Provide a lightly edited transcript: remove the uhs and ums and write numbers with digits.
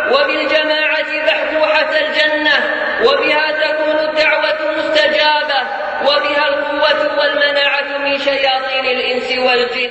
وبالجماعة بحبوحة الجنة، وبها تكون الدعوة مستجابة، وبها القوة والمناعة من شياطين الإنس والجن.